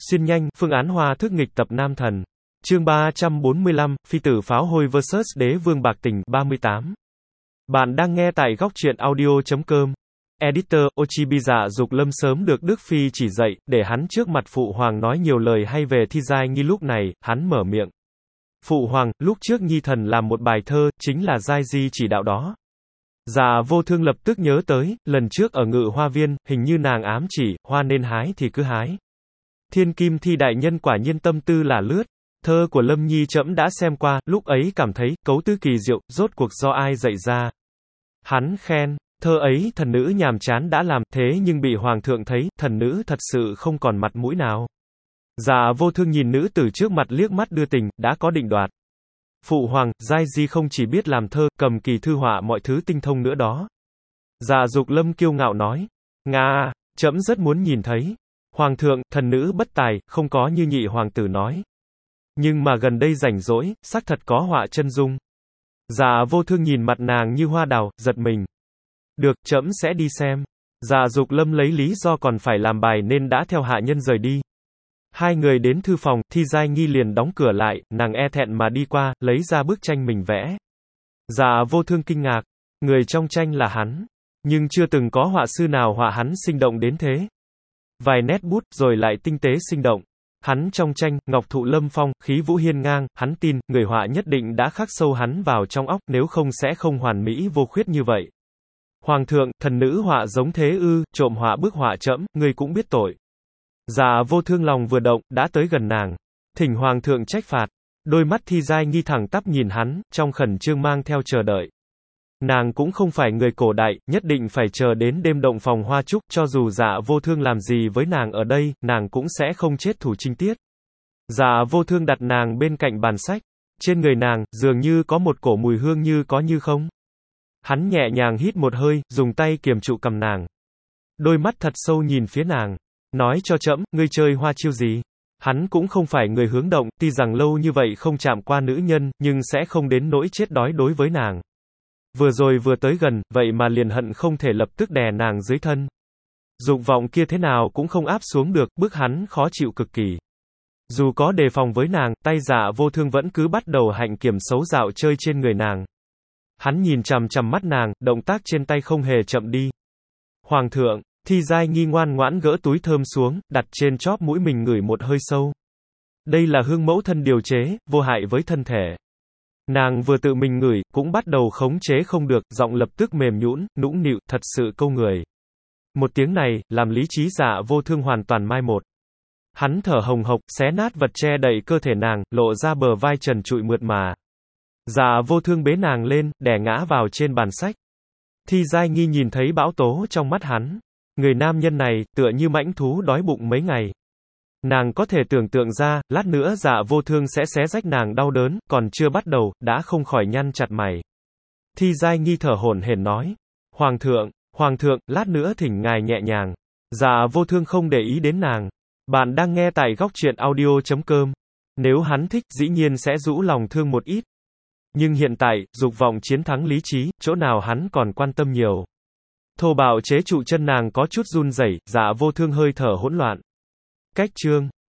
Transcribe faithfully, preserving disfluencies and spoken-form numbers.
Xuyên nhanh, phương án hòa thức nghịch tập Nam Thần. Chương ba trăm bốn mươi lăm, Phi tử pháo hôi versus Đế vương bạc tình, ba mươi tám. Bạn đang nghe tại góc truyện audio chấm com. Editor, Ochibiza Dục Lâm sớm được Đức Phi chỉ dạy, để hắn trước mặt Phụ Hoàng nói nhiều lời hay về Thi Giai Nghi. Lúc này, hắn mở miệng. Phụ Hoàng, lúc trước Nhi thần làm một bài thơ, chính là Giai Di chỉ đạo đó. Dạ Vô Thương lập tức nhớ tới, lần trước ở Ngự Hoa Viên, hình như nàng ám chỉ, hoa nên hái thì cứ hái. Thiên Kim Thi đại nhân quả nhiên tâm tư là lướt. Thơ của Lâm Nhi trẫm đã xem qua, lúc ấy cảm thấy, cấu tứ kỳ diệu, rốt cuộc do ai dạy ra. Hắn khen, thơ ấy thần nữ nhàm chán đã làm, thế nhưng bị Hoàng thượng thấy, thần nữ thật sự không còn mặt mũi nào. Dạ Vô Thương nhìn nữ tử trước mặt liếc mắt đưa tình, đã có định đoạt. Phụ Hoàng, Giai Di không chỉ biết làm thơ, cầm kỳ thư họa mọi thứ tinh thông nữa đó. Dạ Dục Lâm kiêu ngạo nói, Nga, trẫm rất muốn nhìn thấy. Hoàng thượng, thần nữ bất tài, không có như nhị hoàng tử nói. Nhưng mà gần đây rảnh rỗi, xác thật có họa chân dung. Dạ Vô Thương nhìn mặt nàng như hoa đào, giật mình. Được, trẫm sẽ đi xem. Dạ Dục Lâm lấy lý do còn phải làm bài nên đã theo hạ nhân rời đi. Hai người đến thư phòng, Thi Giai Nghi liền đóng cửa lại, nàng e thẹn mà đi qua, lấy ra bức tranh mình vẽ. Dạ Vô Thương kinh ngạc, người trong tranh là hắn, nhưng chưa từng có họa sư nào họa hắn sinh động đến thế. Vài nét bút, rồi lại tinh tế sinh động. Hắn trong tranh, ngọc thụ lâm phong, khí vũ hiên ngang, hắn tin, người họa nhất định đã khắc sâu hắn vào trong óc, nếu không sẽ không hoàn mỹ vô khuyết như vậy. Hoàng thượng, thần nữ họa giống thế ư, trộm họa bức họa trẫm, ngươi cũng biết tội. Dạ Vô Thương lòng vừa động, đã tới gần nàng. Thỉnh Hoàng thượng trách phạt. Đôi mắt Thi Giai Nghi thẳng tắp nhìn hắn, trong khẩn trương mang theo chờ đợi. Nàng cũng không phải người cổ đại, nhất định phải chờ đến đêm động phòng hoa trúc, cho dù Dạ Vô Thương làm gì với nàng ở đây, nàng cũng sẽ không chết thủ trinh tiết. Dạ Vô Thương đặt nàng bên cạnh bàn sách. Trên người nàng, dường như có một cổ mùi hương như có như không. Hắn nhẹ nhàng hít một hơi, dùng tay kiềm trụ cầm nàng. Đôi mắt thật sâu nhìn phía nàng. Nói cho trẫm, ngươi chơi hoa chiêu gì? Hắn cũng không phải người hướng động, tuy rằng lâu như vậy không chạm qua nữ nhân, nhưng sẽ không đến nỗi chết đói đối với nàng. Vừa rồi vừa tới gần, vậy mà liền hận không thể lập tức đè nàng dưới thân. Dục vọng kia thế nào cũng không áp xuống được, bức hắn khó chịu cực kỳ. Dù có đề phòng với nàng, tay Dạ Vô Thương vẫn cứ bắt đầu hạnh kiểm xấu dạo chơi trên người nàng. Hắn nhìn chằm chằm mắt nàng, động tác trên tay không hề chậm đi. Hoàng thượng, Thi Giai Nghi ngoan ngoãn gỡ túi thơm xuống, đặt trên chóp mũi mình ngửi một hơi sâu. Đây là hương mẫu thân điều chế, vô hại với thân thể. Nàng vừa tự mình ngửi, cũng bắt đầu khống chế không được, giọng lập tức mềm nhũn, nũng nịu, thật sự câu người. Một tiếng này, làm lý trí Dạ Vô Thương hoàn toàn mai một. Hắn thở hồng hộc, xé nát vật che đậy cơ thể nàng, lộ ra bờ vai trần trụi mượt mà. Dạ Vô Thương bế nàng lên, đè ngã vào trên bàn sách. Thi Giai Nghi nhìn thấy bão tố trong mắt hắn. Người nam nhân này, tựa như mãnh thú đói bụng mấy ngày. Nàng có thể tưởng tượng ra, lát nữa Dạ Vô Thương sẽ xé rách nàng đau đớn, còn chưa bắt đầu, đã không khỏi nhăn chặt mày. Thi Giai Nghi thở hổn hển nói. Hoàng thượng, Hoàng thượng, lát nữa thỉnh ngài nhẹ nhàng. Dạ Vô Thương không để ý đến nàng. Bạn đang nghe tại góc truyện audio chấm com. Nếu hắn thích, dĩ nhiên sẽ rũ lòng thương một ít. Nhưng hiện tại, dục vọng chiến thắng lý trí, chỗ nào hắn còn quan tâm nhiều. Thô bạo chế trụ chân nàng có chút run rẩy, Dạ Vô Thương hơi thở hỗn loạn. Cách chương